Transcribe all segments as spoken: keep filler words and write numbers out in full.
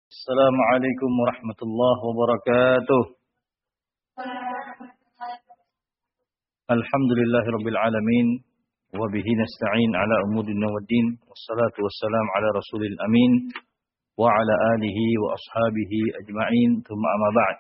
Assalamualaikum warahmatullahi wabarakatuh. Alhamdulillahirabbil alamin wa bihi nasta'in ala umuri dunya waddin wassalatu wassalamu ala rasulil amin wa ala alihi wa ashabihi ajma'in thumma amma ba'd.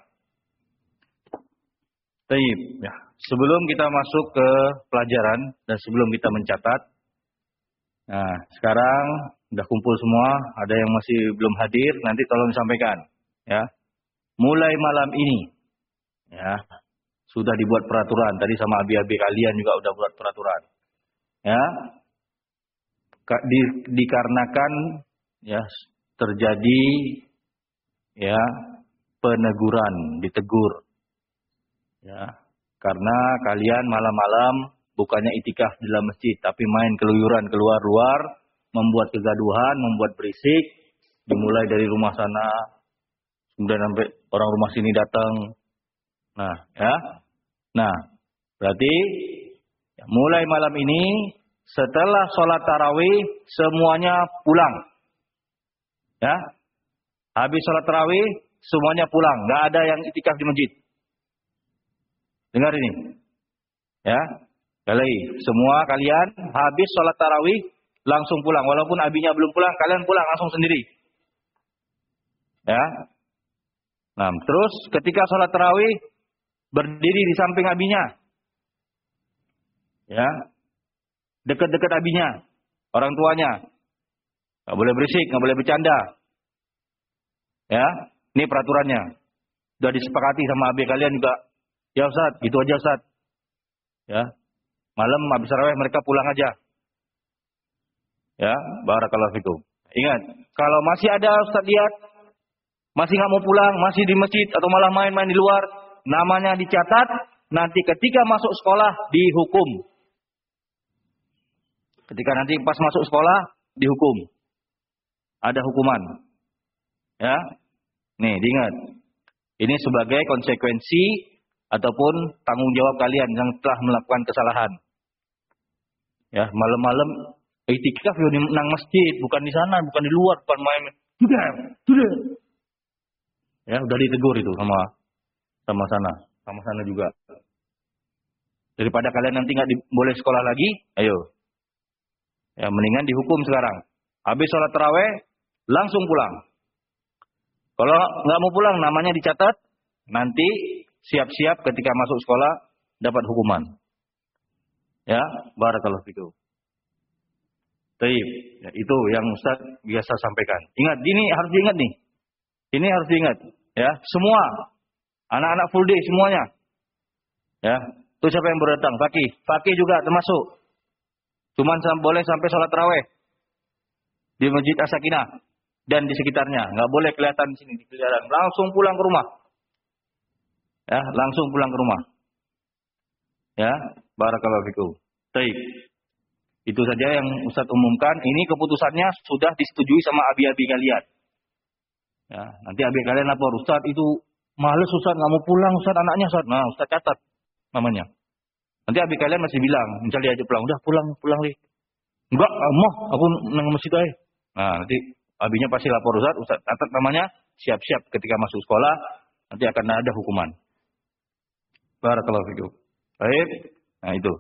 Baik, ya. Sebelum kita masuk ke pelajaran dan sebelum kita mencatat, nah, sekarang udah kumpul semua, ada yang masih belum hadir, nanti tolong disampaikan, ya. Mulai malam ini, ya, sudah dibuat peraturan. Tadi sama abi-abi kalian juga udah buat peraturan, ya. Di, dikarenakan, ya, terjadi, ya, peneguran, ditegur, ya, karena kalian malam-malam bukannya itikaf di dalam masjid, tapi main keluyuran keluar-luar, membuat kegaduhan, membuat berisik, dimulai dari rumah sana, kemudian sampai orang rumah sini datang. Nah, ya. Nah, berarti ya, mulai malam ini, setelah sholat tarawih, semuanya pulang. Ya. Habis sholat tarawih, semuanya pulang. Nggak ada yang itikaf di masjid. Dengar ini. Ya. Kali, semua kalian habis sholat tarawih, langsung pulang. Walaupun abinya belum pulang, kalian pulang langsung sendiri. Ya. Nah, terus ketika sholat tarawih, berdiri di samping abinya. Ya. Dekat-dekat abinya. Orang tuanya. Nggak boleh berisik, nggak boleh bercanda. Ya. Ini peraturannya. Sudah disepakati sama abi kalian juga. Ya Ustaz, gitu aja Ustaz. Ya. Malam habis tarawih mereka pulang aja. Ya, barakallahu fikum. Ingat, kalau masih ada Ustaz lihat, masih nggak mau pulang, masih di masjid atau malah main-main di luar, namanya dicatat, nanti ketika masuk sekolah dihukum. Ketika nanti pas masuk sekolah dihukum. Ada hukuman. Ya. Nih, diingat. Ini sebagai konsekuensi ataupun tanggung jawab kalian yang telah melakukan kesalahan. Ya, malam-malam itikaf ya di nang masjid, bukan di sana, bukan di luar, bukan main. Sudah, sudah. Ya, udah ditegur itu sama sama sana, sama sana juga. Daripada kalian nanti nggak boleh sekolah lagi, ayo. Ya, mendingan dihukum sekarang. Habis sholat tarawih, langsung pulang. Kalau nggak mau pulang, namanya dicatat, nanti siap-siap ketika masuk sekolah dapat hukuman. Ya, barakallahu fikum. Baik, ya, itu yang Ustaz biasa sampaikan. Ingat, ini harus diingat nih. Ini harus diingat, ya. Semua anak-anak full day semuanya. Ya. Itu siapa yang baru datang? Fakih. Fakih juga termasuk. Cuman boleh sampai sholat tarawih di Masjid As-Sakinah dan di sekitarnya. Nggak boleh kelihatan di sini di kelihatan. Langsung pulang ke rumah. Ya, langsung pulang ke rumah. Ya, barakallahu fikum. Baik. Itu saja yang Ustaz umumkan. Ini keputusannya sudah disetujui sama abi-abi kalian. Ya, nanti abi kalian lapor, Ustaz itu males Ustaz, nggak mau pulang Ustaz, anaknya Ustaz. Nah, Ustaz catat namanya. Nanti abi kalian masih bilang, misalnya aja pulang, udah pulang, pulang deh. Enggak, mau, aku nang masjid aja. Nah, nanti abinya pasti lapor Ustaz, Ustaz catat namanya, siap-siap ketika masuk sekolah, nanti akan ada hukuman. Barakallahu fikum. Baik, nah itu.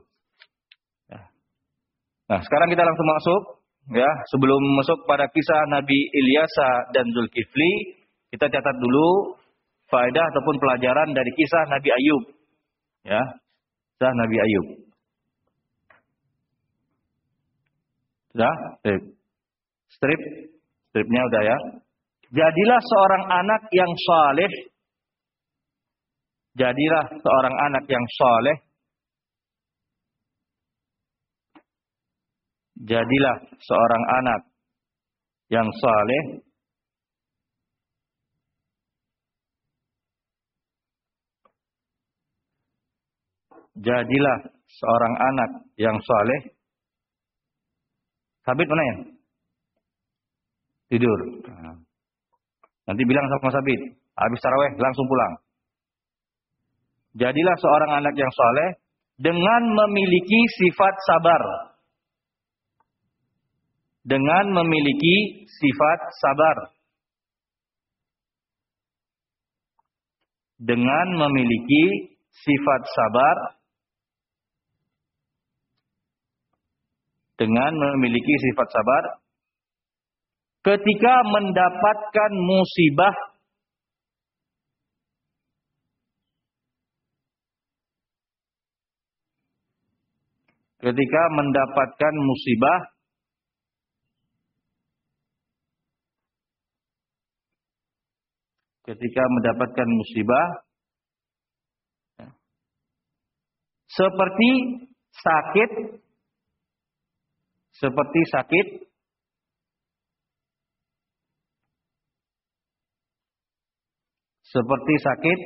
Nah, sekarang kita langsung masuk, ya. Sebelum masuk pada kisah Nabi Ilyasa dan Zulkifli, kita catat dulu faedah ataupun pelajaran dari kisah Nabi Ayub, ya. Kisah Nabi Ayub. Sudah? Strip. Strip. Stripnya udah ya. Jadilah seorang anak yang saleh. Jadilah seorang anak yang saleh. Jadilah seorang anak yang saleh. Jadilah seorang anak yang saleh. Sabit mana ya? Tidur. Nanti bilang sama Sabit, habis tarawih langsung pulang. Jadilah seorang anak yang saleh dengan memiliki sifat sabar. Dengan memiliki sifat sabar. dengan memiliki sifat sabar, dengan memiliki sifat sabar ketika mendapatkan musibah ketika mendapatkan musibah ketika mendapatkan musibah seperti sakit seperti sakit seperti sakit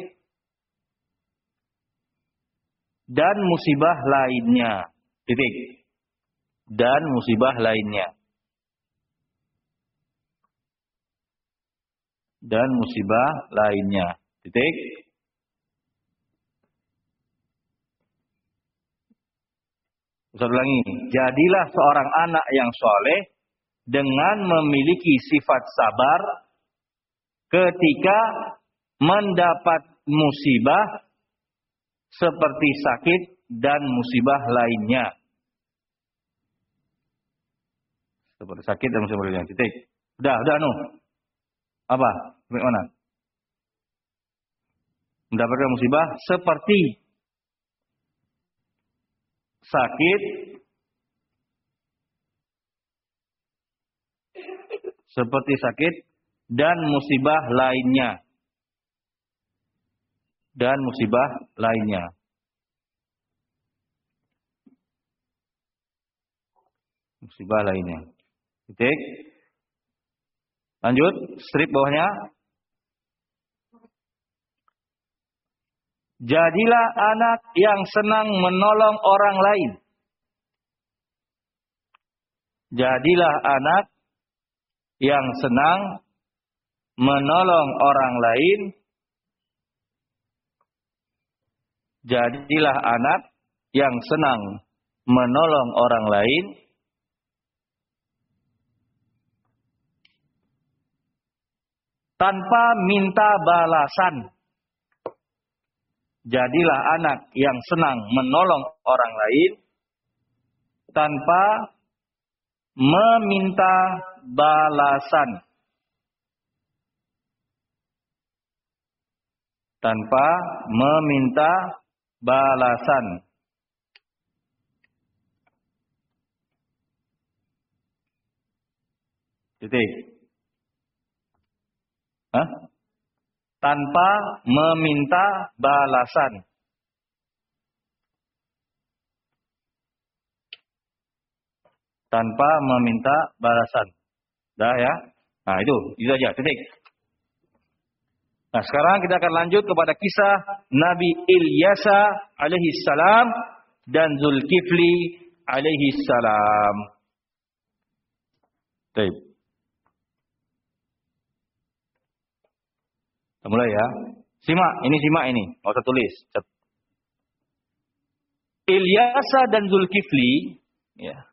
dan musibah lainnya. Titik. Dan musibah lainnya. Dan musibah lainnya. Titik. Ustaz ulangi. Jadilah seorang anak yang soleh dengan memiliki sifat sabar ketika mendapat musibah seperti sakit dan musibah lainnya. Seperti sakit dan musibah lainnya. Titik. Udah, udah anu. Apa? Bagaimana? Mendapatkan musibah seperti sakit, seperti sakit dan musibah lainnya. Dan musibah lainnya. Musibah lainnya. Titik. Lanjut, strip bawahnya. Jadilah anak yang senang menolong orang lain. Jadilah anak yang senang menolong orang lain. Jadilah anak yang senang menolong orang lain. Tanpa minta balasan. Jadilah anak yang senang menolong orang lain. Tanpa meminta balasan. Tanpa meminta balasan. Titik. Hah? Tanpa meminta balasan. Tanpa meminta balasan. Dah ya. Nah itu, itu aja. Titik. Nah sekarang kita akan lanjut kepada kisah Nabi Ilyasa alaihi salam dan Zulkifli alaihi salam. Baik. Kita mulai ya. Simak, ini simak ini. Nggak usah tulis. Ilyasa dan Zulkifli, ya.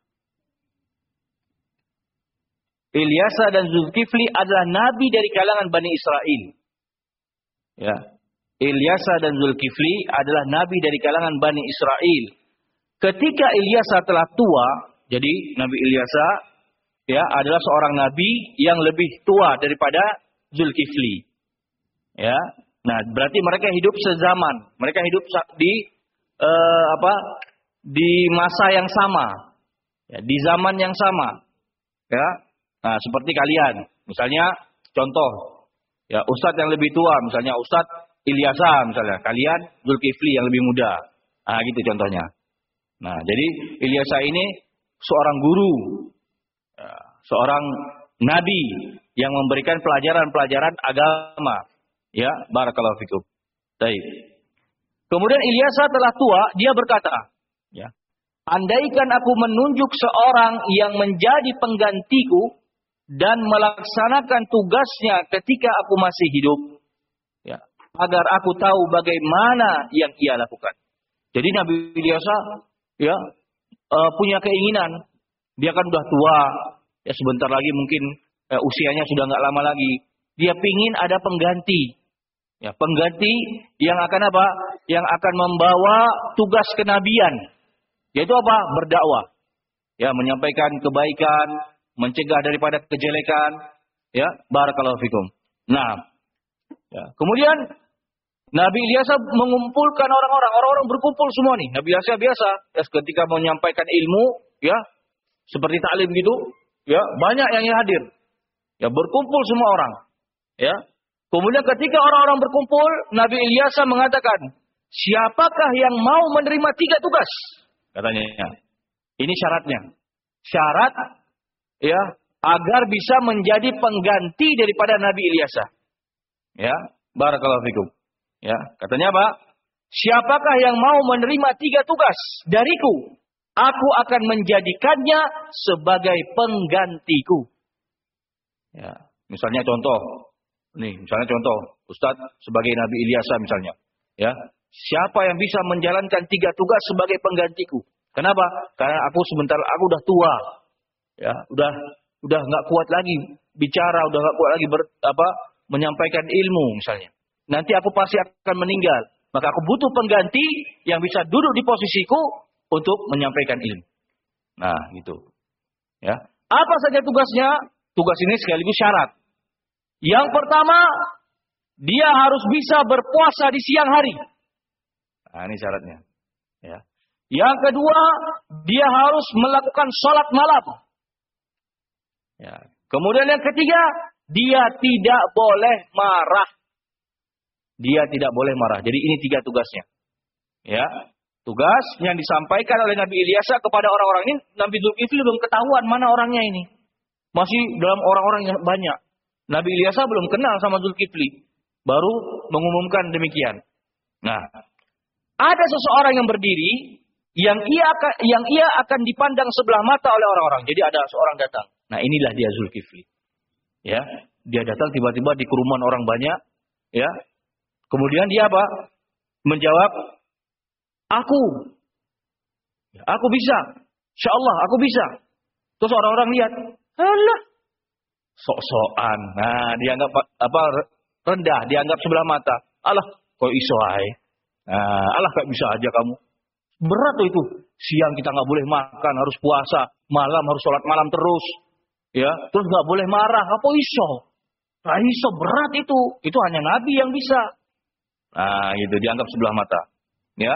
Ilyasa dan Zulkifli adalah nabi dari kalangan Bani Israel. Ya. Ilyasa dan Zulkifli adalah nabi dari kalangan Bani Israel. Ketika Ilyasa telah tua, jadi Nabi Ilyasa ya adalah seorang nabi yang lebih tua daripada Zulkifli. Ya, nah berarti mereka hidup sezaman, mereka hidup di uh, apa? Di masa yang sama, ya, di zaman yang sama, ya. Nah seperti kalian, misalnya contoh, ya Ustadz yang lebih tua, misalnya Ustadz Ilyasa, misalnya kalian Zulkifli yang lebih muda, nah gitu contohnya. Nah jadi Ilyasa ini seorang guru, ya, seorang nabi yang memberikan pelajaran-pelajaran agama. Ya, barakallahu fikum. Baik. Kemudian Ilyasa telah tua, dia berkata, ya, andaikan aku menunjuk seorang yang menjadi penggantiku dan melaksanakan tugasnya ketika aku masih hidup, ya, agar aku tahu bagaimana yang ia lakukan. Jadi Nabi Ilyasa, ya, uh, punya keinginan, dia kan udah tua, ya sebentar lagi mungkin uh, usianya sudah nggak lama lagi, dia pingin ada pengganti. Ya, pengganti yang akan apa? Yang akan membawa tugas kenabian. Yaitu apa? Berdakwah. Ya, menyampaikan kebaikan, mencegah daripada kejelekan. Ya, barakallahu fikum. Nah, ya. Kemudian Nabi Ilyas mengumpulkan orang-orang, orang-orang berkumpul semua nih. Nabi Ilyas biasa, ya, ketika menyampaikan ilmu, ya, seperti taklim gitu, ya, banyak yang hadir. Ya, berkumpul semua orang. Ya. Kemudian ketika orang-orang berkumpul, Nabi Ilyas mengatakan, siapakah yang mau menerima tiga tugas? Katanya. Ini syaratnya. Syarat, ya, agar bisa menjadi pengganti daripada Nabi Ilyas. Ya, barakallahu fikum. Ya, katanya apa? Siapakah yang mau menerima tiga tugas dariku? Aku akan menjadikannya sebagai penggantiku. Ya, misalnya contoh. Nih, misalnya contoh, Ustadz sebagai Nabi Ilyas misalnya, ya. Siapa yang bisa menjalankan tiga tugas sebagai penggantiku? Kenapa? Karena aku sebentar, aku udah tua, ya, udah, udah nggak kuat lagi bicara, udah nggak kuat lagi ber, apa, menyampaikan ilmu misalnya. Nanti aku pasti akan meninggal, maka aku butuh pengganti yang bisa duduk di posisiku untuk menyampaikan ilmu. Nah, gitu, ya. Apa saja tugasnya? Tugas ini sekaligus syarat. Yang pertama, dia harus bisa berpuasa di siang hari. Nah, ini syaratnya. Ya. Yang kedua, dia harus melakukan sholat malam. Ya. Kemudian yang ketiga, dia tidak boleh marah. Dia tidak boleh marah. Jadi ini tiga tugasnya. Ya. Tugas yang disampaikan oleh Nabi Ilyas kepada orang-orang ini, Nabi Zulkifli belum ketahuan mana orangnya ini. Masih dalam orang-orang yang banyak. Nabi Ilyas belum kenal sama Zulkifli. Baru mengumumkan demikian. Nah, ada seseorang yang berdiri yang ia akan, yang ia akan dipandang sebelah mata oleh orang-orang. Jadi ada seorang datang. Nah, inilah dia Zulkifli. Ya, dia datang tiba-tiba di kerumunan orang banyak, ya. Kemudian dia apa? Menjawab, "Aku. Ya, aku bisa. Insyaallah aku bisa." Terus orang-orang lihat, "Alah, sok-sokan." Nah, dianggap apa? Rendah, dianggap sebelah mata. "Alah, kok iso ae. Nah, alah kayak bisa aja kamu." Berat tuh itu. Siang kita nggak boleh makan, harus puasa. Malam harus sholat malam terus. Ya, terus nggak boleh marah. Apa iso? Nah, iso berat itu. Itu hanya Nabi yang bisa. Nah, itu dianggap sebelah mata. Ya.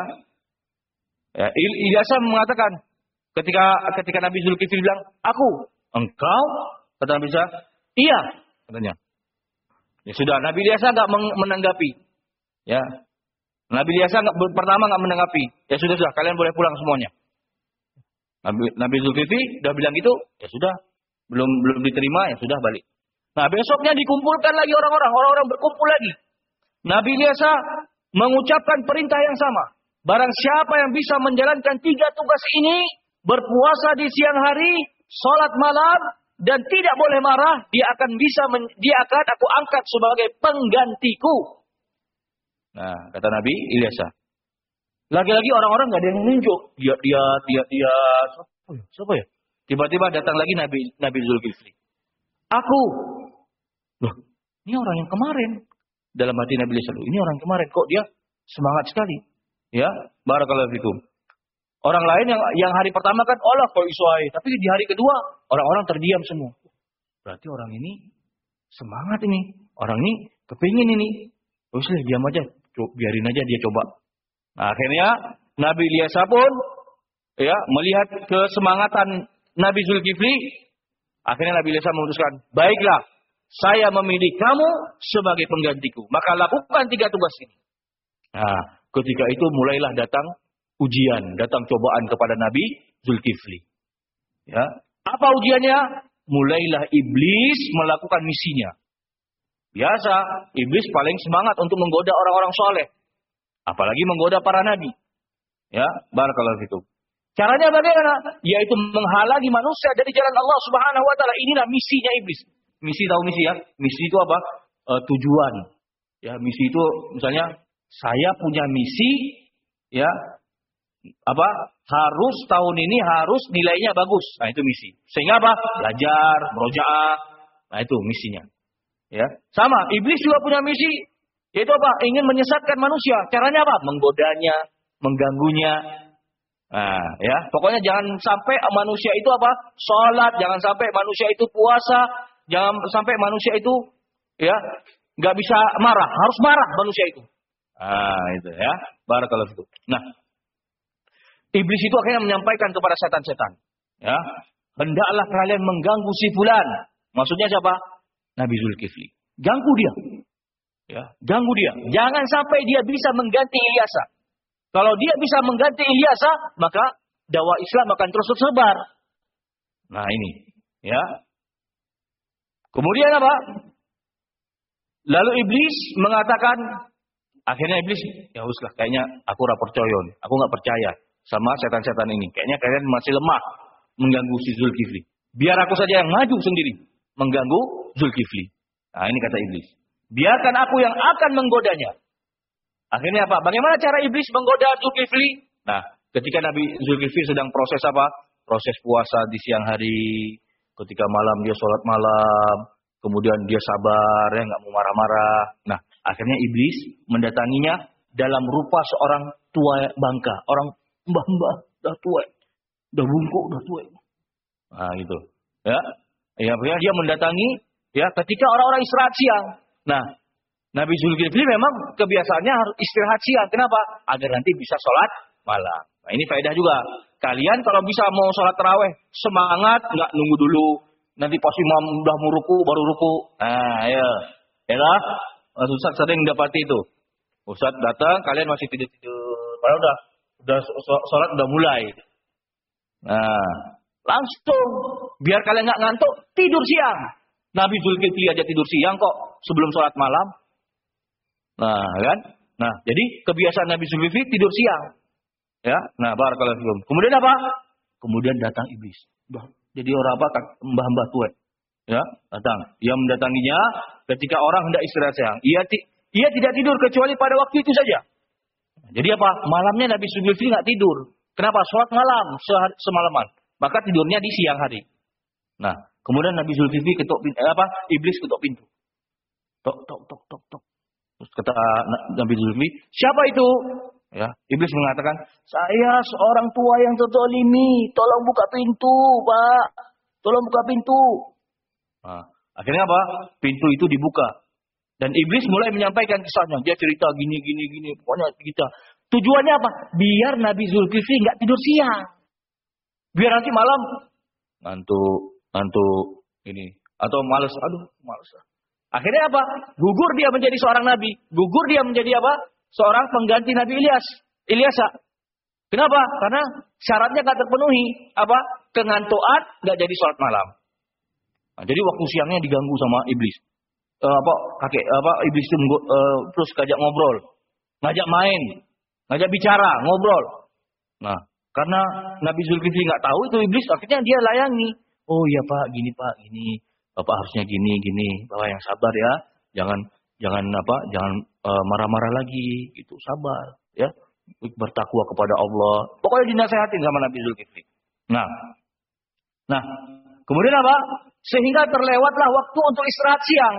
Ya, Ilyas mengatakan ketika ketika Nabi Zulkifli bilang, "Aku." "Engkau?" Kata Nabi Ilyas, "Iya," katanya. Ya sudah, Nabi Ilyas enggak menanggapi. Ya. Nabi Ilyas enggak pertama enggak menanggapi. Ya sudah sudah, kalian boleh pulang semuanya. Nabi Nabi Zulkifli udah bilang gitu, ya sudah. Belum belum diterima, ya sudah balik. Nah, besoknya dikumpulkan lagi orang-orang, orang-orang berkumpul lagi. Nabi Ilyas mengucapkan perintah yang sama. Barang siapa yang bisa menjalankan tiga tugas ini, berpuasa di siang hari, sholat malam, dan tidak boleh marah, dia akan bisa, men, dia akan aku angkat sebagai penggantiku. Nah, kata Nabi Ilyas. Lagi-lagi orang-orang nggak ada yang nunjuk. Dia, dia, dia, dia. Siapa ya? Siapa ya? Tiba-tiba datang lagi Nabi Nabi Zulkifli. "Aku." Loh, ini orang yang kemarin. Dalam hati Nabi Ilyas, ini orang kemarin kok dia semangat sekali. Ya, barakallahu fikum. Orang lain yang yang hari pertama kan, "Allah kok iso ae." Tapi di hari kedua orang-orang terdiam semua. Berarti orang ini semangat ini. Orang ini kepingin ini. Terus diam aja, biarin aja dia coba. Nah, akhirnya Nabi Ilyas pun ya melihat kesemangatan Nabi Zulkifli, akhirnya Nabi Ilyas memutuskan, "Baiklah, saya memilih kamu sebagai penggantiku. Maka lakukan tiga tugas ini." Nah, ketika itu mulailah datang ujian, datang cobaan kepada Nabi Zulkifli. Ya, apa ujiannya? Mulailah iblis melakukan misinya. Biasa, iblis paling semangat untuk menggoda orang-orang soleh, apalagi menggoda para nabi. Ya, barakallahu fikum. Caranya bagaimana? Yaitu menghalangi manusia dari jalan Allah Subhanahu wa taala. Inilah misinya iblis. Misi, tahu misi ya? Misi itu apa? E, tujuan. Ya, misi itu misalnya saya punya misi, ya, apa? Harus tahun ini harus nilainya bagus. Nah, itu misi. Sehingga apa? Belajar, murojaah. Nah, itu misinya. Ya, sama. Iblis juga punya misi. Yaitu apa? Ingin menyesatkan manusia. Caranya apa? Menggodanya, mengganggunya. Nah, ya, pokoknya jangan sampai manusia itu apa? Sholat, jangan sampai manusia itu puasa, jangan sampai manusia itu ya nggak bisa marah, harus marah manusia itu. Ah, itu ya, barakallahu fikum. Nah, iblis itu akhirnya menyampaikan kepada setan-setan, ya, hendaklah kalian mengganggu si fulan. Maksudnya siapa? Nabi Zulkifli. Ganggu dia, ya, ganggu dia. Jangan sampai dia bisa mengganti Ilyasa. Kalau dia bisa mengganti Ilyasa, maka dakwah Islam akan terus tersebar. Nah ini, ya. Kemudian apa? Lalu iblis mengatakan, akhirnya iblis, ya uslah, kayaknya aku ora percaya, aku nggak percaya sama setan-setan ini. Kayaknya kalian masih lemah mengganggu si Zulkifli. Biar aku saja yang maju sendiri mengganggu Zulkifli. Nah ini kata iblis. Biarkan aku yang akan menggodanya. Akhirnya apa? Bagaimana cara iblis menggoda Zulkifli? Nah, ketika Nabi Zulkifli sedang proses apa? Proses puasa di siang hari. Ketika malam dia sholat malam. Kemudian dia sabar, ya nggak mau marah-marah. Nah, akhirnya iblis mendatanginya dalam rupa seorang tua bangka. Orang mbah-mbah, dah tua. Dah bungkuk, dah tua. Nah, gitu. Ya, ya, dia mendatangi ya ketika orang-orang istirahat siang. Nah, Nabi Zulkifli memang kebiasaannya harus istirahat siang. Kenapa? Agar nanti bisa sholat malam. Nah ini faedah juga. Kalian kalau bisa mau sholat taraweh, semangat, nggak nunggu dulu. Nanti pas imam udah mau ruku, baru ruku. Nah ya. Ya lah. Ustaz sering dapati itu. Ustaz datang, kalian masih tidur-tidur. Padahal udah, udah sholat udah mulai. Nah, langsung. Biar kalian nggak ngantuk, tidur siang. Nabi Zulkifli aja tidur siang kok sebelum sholat malam. Nah, kan? Nah, jadi kebiasaan Nabi Zulkifli tidur siang. Ya, nah barakallahu fikum. Kemudian apa? Kemudian datang iblis. Jadi orang apa? Mbah-mbah tua. Ya, datang. Ia mendatanginya ketika orang hendak istirahat siang. Ia ti- ia tidak tidur kecuali pada waktu itu saja. Jadi apa? Malamnya Nabi Zulkifli nggak tidur. Kenapa? Sholat malam sehari, semalaman. Maka tidurnya di siang hari. Nah, kemudian Nabi Zulkifli ketuk pintu, eh, apa? Iblis ketuk pintu. Tok tok tok tok tok. Terus kata Nabi Zulkifli, siapa itu? Ya, iblis mengatakan, saya seorang tua yang terzalimi, tolong buka pintu, Pak. Tolong buka pintu. Nah, akhirnya apa? Pintu itu dibuka. Dan iblis mulai menyampaikan kisahnya. Dia cerita gini, gini, gini. Pokoknya kita. Tujuannya apa? Biar Nabi Zulkifli nggak tidur siang. Biar nanti malam ngantuk, ngantuk ini. Atau males, aduh males. Akhirnya apa? Gugur dia menjadi seorang nabi. Gugur dia menjadi apa? Seorang pengganti Nabi Ilyas. Ilyasa. Kenapa? Karena syaratnya nggak terpenuhi. Apa? Kengantuan nggak jadi sholat malam. Nah, jadi waktu siangnya diganggu sama iblis. Uh, apa kakek apa iblis itu uh, terus ngajak ngobrol, ngajak main, ngajak bicara, ngobrol. Nah, karena Nabi Zulkifli nggak tahu itu iblis, akhirnya dia layangi. Oh iya Pak, gini Pak, gini. Bapak harusnya gini, gini. Bapak yang sabar ya. Jangan, jangan apa, jangan uh, marah-marah lagi. Gitu, sabar. Ya, bertakwa kepada Allah. Pokoknya dinasehatin sama Nabi Zulkifli. Nah, nah, kemudian apa? Sehingga terlewatlah waktu untuk istirahat siang.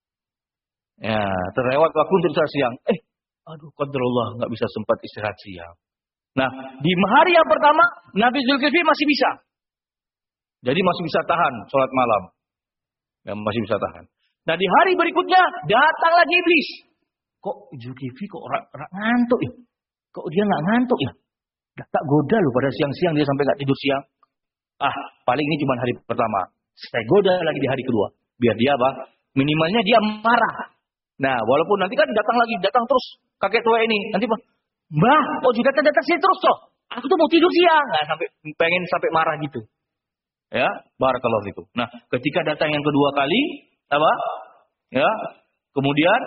Ya, terlewat waktu untuk istirahat siang. Eh, aduh, qadarullah nggak bisa sempat istirahat siang. Nah, di hari yang pertama Nabi Zulkifli masih bisa. Jadi masih bisa tahan sholat malam. Ya, masih bisa tahan. Nah di hari berikutnya datang lagi iblis. Kok Zulkifli kok rak, rak ngantuk ya? Kok dia nggak ngantuk ya? Dah tak goda loh pada siang-siang dia sampai nggak tidur siang. Ah paling ini cuma hari pertama. Saya goda lagi di hari kedua. Biar dia apa? Minimalnya dia marah. Nah walaupun nanti kan datang lagi, datang terus kakek tua ini. Nanti Mbah, kok juga datang-datang sini terus loh? Aku tuh mau tidur siang. Nah sampai pengen sampai marah gitu. Ya, barakallahu fikum. Nah, ketika datang yang kedua kali, apa? Ya, kemudian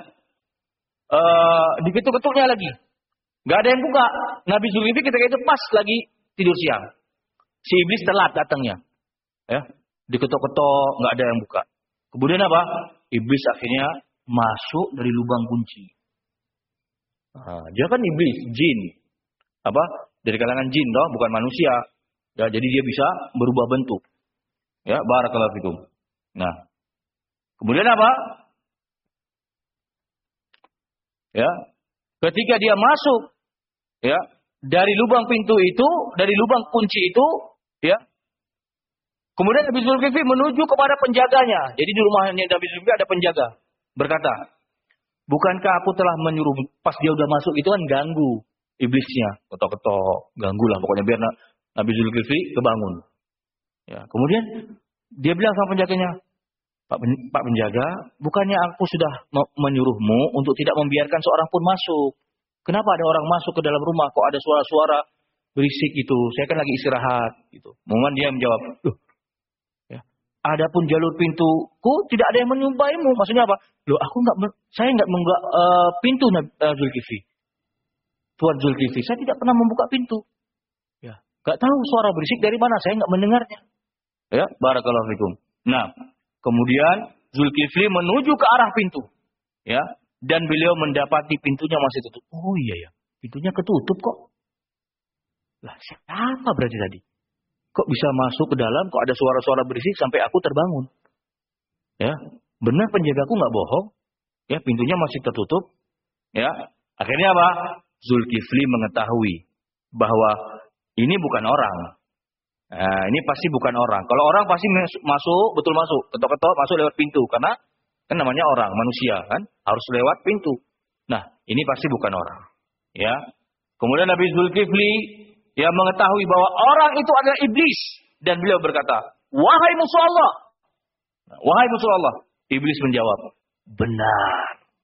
uh, diketuk-ketuknya lagi. Gak ada yang buka. Nabi Zulkifli ketika itu pas lagi tidur siang. Si iblis telat datangnya. Ya, diketuk-ketuk, nggak ada yang buka. Kemudian apa? Iblis akhirnya masuk dari lubang kunci. Nah, dia kan iblis, jin. Apa? Dari kalangan jin, toh, bukan manusia. Ya, jadi dia bisa berubah bentuk. Ya, barakallahu fikum. Nah, kemudian apa? Ya. Ketika dia masuk, ya, dari lubang pintu itu, dari lubang kunci itu, ya. Kemudian Nabi Zulkifli menuju kepada penjaganya. Jadi di rumahnya Nabi Zulkifli ada penjaga. Berkata, bukankah aku telah menyuruh, pas dia udah masuk itu kan ganggu iblisnya. Ketok-ketok, ganggu lah pokoknya biar Nabi Zulkifli kebangun. Ya, kemudian dia bilang sama penjaganya, Pak, pen, Pak penjaga, bukannya aku sudah menyuruhmu untuk tidak membiarkan seorang pun masuk. Kenapa ada orang masuk ke dalam rumah, kok ada suara-suara berisik itu? Saya kan lagi istirahat. Gitu. Kemudian dia menjawab, loh, ya, adapun jalur pintuku tidak ada yang menyumpaimu. Maksudnya apa? Loh, aku nggak, saya nggak membuka uh, pintu uh, Zulkifli. Tuan Zulkifli, saya tidak pernah membuka pintu. Ya, nggak tahu suara berisik dari mana, saya nggak mendengarnya. Ya, barakallahu fikum. Nah, kemudian Zulkifli menuju ke arah pintu. Ya, dan beliau mendapati pintunya masih tutup. Oh iya ya, pintunya ketutup kok. Lah, siapa berarti tadi? Kok bisa masuk ke dalam, kok ada suara-suara berisik sampai aku terbangun? Ya, benar penjagaku nggak bohong. Ya, pintunya masih tertutup. Ya, akhirnya apa? Zulkifli mengetahui bahwa ini bukan orang. Nah, ini pasti bukan orang. Kalau orang pasti masuk, betul masuk. Ketok-ketok masuk lewat pintu. Karena kan namanya orang, manusia kan. Harus lewat pintu. Nah, ini pasti bukan orang. Ya. Kemudian Nabi Zulkifli yang mengetahui bahwa orang itu adalah iblis. Dan beliau berkata, wahai musuh Allah. Nah, wahai musuh Allah. Iblis menjawab, benar.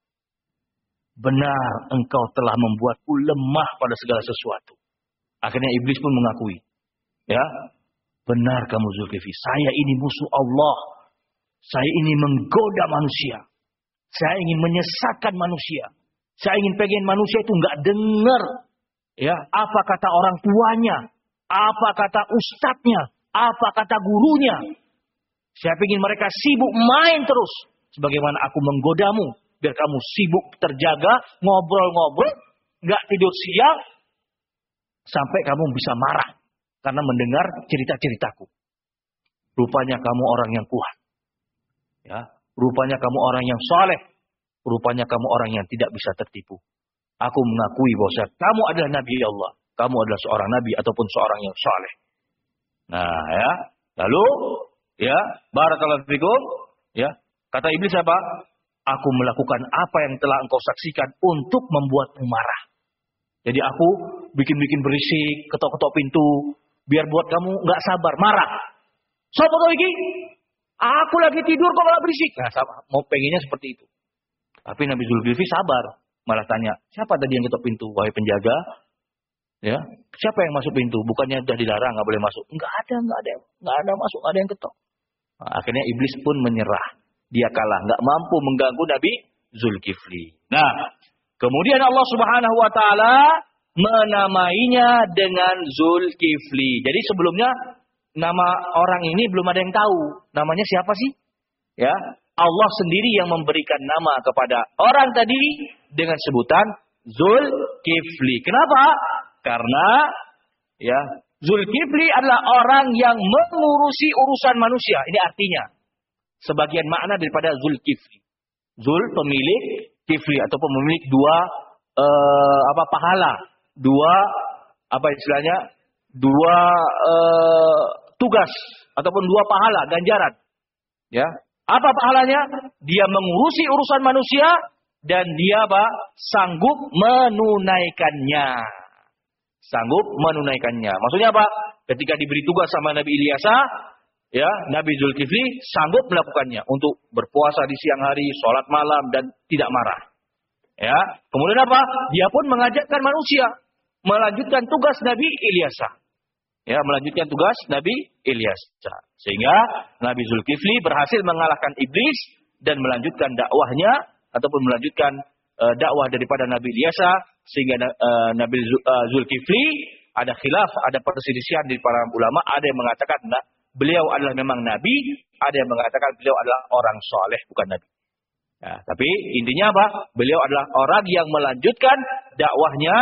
Benar engkau telah membuatku lemah pada segala sesuatu. Akhirnya iblis pun mengakui. Ya, benar kamu Zulkifli. Saya ini musuh Allah. Saya ini menggoda manusia. Saya ingin menyesatkan manusia. Saya ingin pengen manusia itu nggak dengar. Ya, apa kata orang tuanya, apa kata ustadznya, apa kata gurunya. Saya ingin mereka sibuk main terus. Sebagaimana aku menggodamu, biar kamu sibuk terjaga, ngobrol-ngobrol, nggak tidur siang, sampai kamu bisa marah. Karena mendengar cerita-ceritaku. Rupanya kamu orang yang kuat. Ya, rupanya kamu orang yang saleh. Rupanya kamu orang yang tidak bisa tertipu. Aku mengakui bahwa kamu adalah Nabi Allah. Kamu adalah seorang Nabi ataupun seorang yang saleh. Nah, ya. Lalu, ya, barakallahu fikum. Ya, kata iblis apa? Aku melakukan apa yang telah engkau saksikan untuk membuatmu marah. Jadi aku bikin-bikin berisik, ketok-ketok pintu. Biar buat kamu nggak sabar, marah. Sopo kau iki? Aku lagi tidur kok malah berisik. Nah, mau pengennya seperti itu. Tapi Nabi Zulkifli sabar. Malah tanya, siapa tadi yang ketok pintu? Wahai penjaga. Ya, siapa yang masuk pintu? Bukannya sudah dilarang, nggak boleh masuk. Nggak ada, nggak ada, nggak ada masuk, nggak ada yang ketok. Nah, akhirnya iblis pun menyerah. Dia kalah, nggak mampu mengganggu Nabi Zulkifli. Nah, kemudian Allah Subhanahu Wa Taala menamainya dengan Zulkifli. Jadi sebelumnya nama orang ini belum ada yang tahu. Namanya siapa sih? Ya, Allah sendiri yang memberikan nama kepada orang tadi dengan sebutan Zulkifli. Kenapa? Karena ya, Zulkifli adalah orang yang mengurusi urusan manusia. Ini artinya sebagian makna daripada Zulkifli. Zul pemilik, Kifli ataupun pemilik dua uh, apa pahala. Dua, apa istilahnya, dua uh, tugas, ataupun dua pahala, ganjaran. Ya, apa pahalanya? Dia mengurusi urusan manusia, dan dia apa? Sanggup menunaikannya. Sanggup menunaikannya. Maksudnya apa? Ketika diberi tugas sama Nabi Ilyasa, ya, Nabi Zulkifli sanggup melakukannya. Untuk berpuasa di siang hari, sholat malam, dan tidak marah. Ya, kemudian apa? Dia pun mengajarkan manusia melanjutkan tugas Nabi Ilyasa. Ya, melanjutkan tugas Nabi Ilyasa. Sehingga Nabi Zulkifli berhasil mengalahkan iblis dan melanjutkan dakwahnya ataupun melanjutkan uh, dakwah daripada Nabi Ilyasa sehingga uh, Nabi uh, Zulkifli ada khilaf, ada perselisihan di para ulama, ada yang mengatakan nah, beliau adalah memang nabi, ada yang mengatakan beliau adalah orang soleh bukan nabi. Ya, tapi intinya apa? Beliau adalah orang yang melanjutkan dakwahnya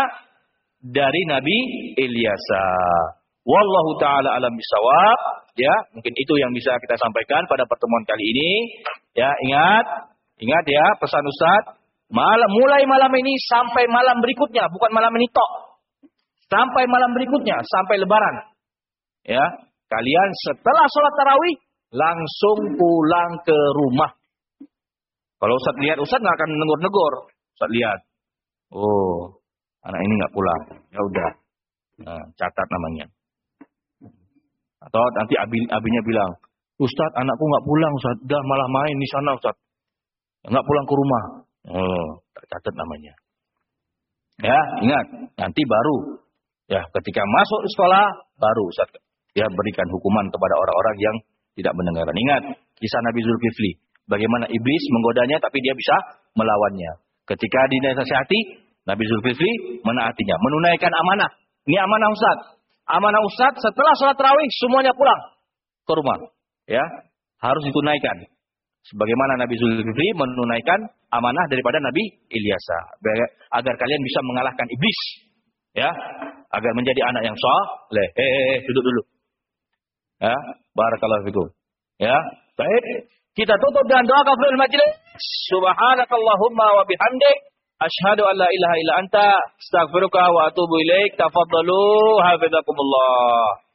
dari Nabi Ilyasa. Wallahu taala alam bisawab. Ya, mungkin itu yang bisa kita sampaikan pada pertemuan kali ini. Ya, ingat, ingat ya pesan Ustaz, Malam, mulai malam ini sampai malam berikutnya, bukan malam ini tok. Sampai malam berikutnya, sampai lebaran. Ya, kalian setelah sholat tarawih langsung pulang ke rumah. Kalau Ustaz lihat, Ustaz nggak akan negur-negur. Ustaz lihat, oh, anak ini nggak pulang. Ya udah, nah, catat namanya. Atau nanti abi, abinya bilang, Ustaz, anakku nggak pulang, Ustaz, dah malah main di sana, Ustaz, nggak pulang ke rumah. Oh, tak catat namanya. Ya, ingat, nanti baru, ya, ketika masuk di sekolah, baru Ustaz ya berikan hukuman kepada orang-orang yang tidak mendengarkan. Ingat, kisah Nabi Zulkifli, bagaimana iblis menggodanya, tapi dia bisa melawannya. Ketika dinasihati, Nabi Zulkifli menaatinya, menunaikan amanah. Ini amanah Ustaz. Amanah Ustaz setelah sholat tarawih semuanya pulang ke rumah. Ya, harus ditunaikan. Sebagaimana Nabi Zulkifli menunaikan amanah daripada Nabi Ilyasa, agar kalian bisa mengalahkan iblis. Ya, agar menjadi anak yang saleh. Eh, eh, eh, duduk dulu. Ya, barakallahu fikum. Ya, baik. Kita tutup dengan doa kafaratul majlis. Subhanakallahumma wa bihamdik, asyhadu an la ilaha illa anta, astaghfiruka wa atubu ilaik. Tafadhalu, hafizakumullah.